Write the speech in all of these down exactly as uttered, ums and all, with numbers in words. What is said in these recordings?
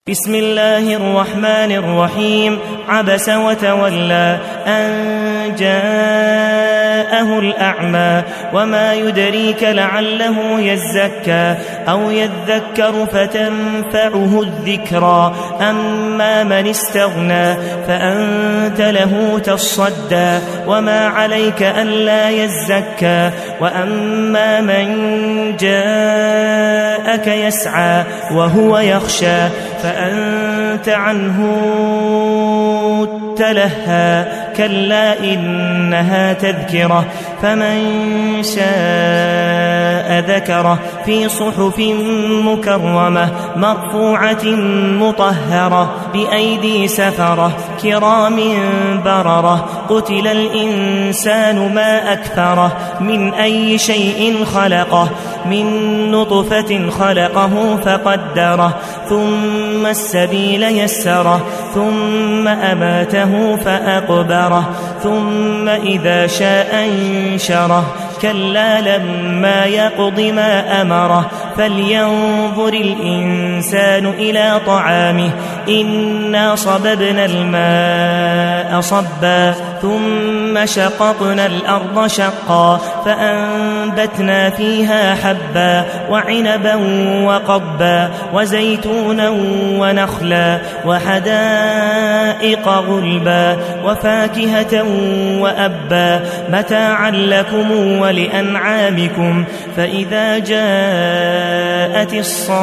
بسم الله الرحمن الرحيم. عبس وتولى أن جاءه الأعمى وما يدريك لعله يزكى أو يذكر فتنفعه الذكرى أما من استغنى فأنت له تصدى وما عليك ألا يزكى وأما من جاءك يسعى وهو يخشى فأنت عنه تلهى كلا إنها تذكرة فمن شاء ذكره في صحف مكرمة مرفوعة مطهرة بأيدي سفرة كرام بررة قتل الإنسان ما أكثره من أي شيء خلقه من نطفة خلقه فقدره ثم السبيل يسره ثم أماته فأقبره ثم إذا شاء انشره كلا لما يقض ما أمره فلينظر الإنسان إلى طعامه إنا صببنا الماء صبا ثم شققنا الأرض شقا فأنبتنا فيها حبا وعنبا وقبا وزيتونا ونخلا وحدائق غلبا وفاكهة وأبا متاعا لكم ولأنعامكم فإذا جاءت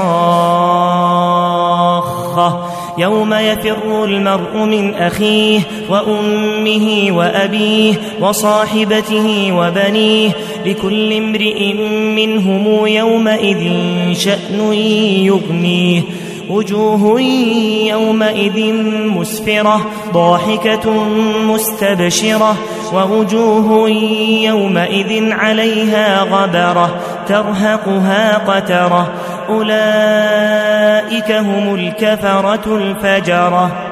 الصاخة يوم يفر المرء من أخيه وأمه وأبيه وصاحبته وبنيه لكل امرئ منهم يومئذ شأن يغنيه وجوه يومئذ مسفرة ضاحكة مستبشرة ووجوه يومئذ عليها غبرة ترهقها قترة أولئك هم الكفرة الفجرة.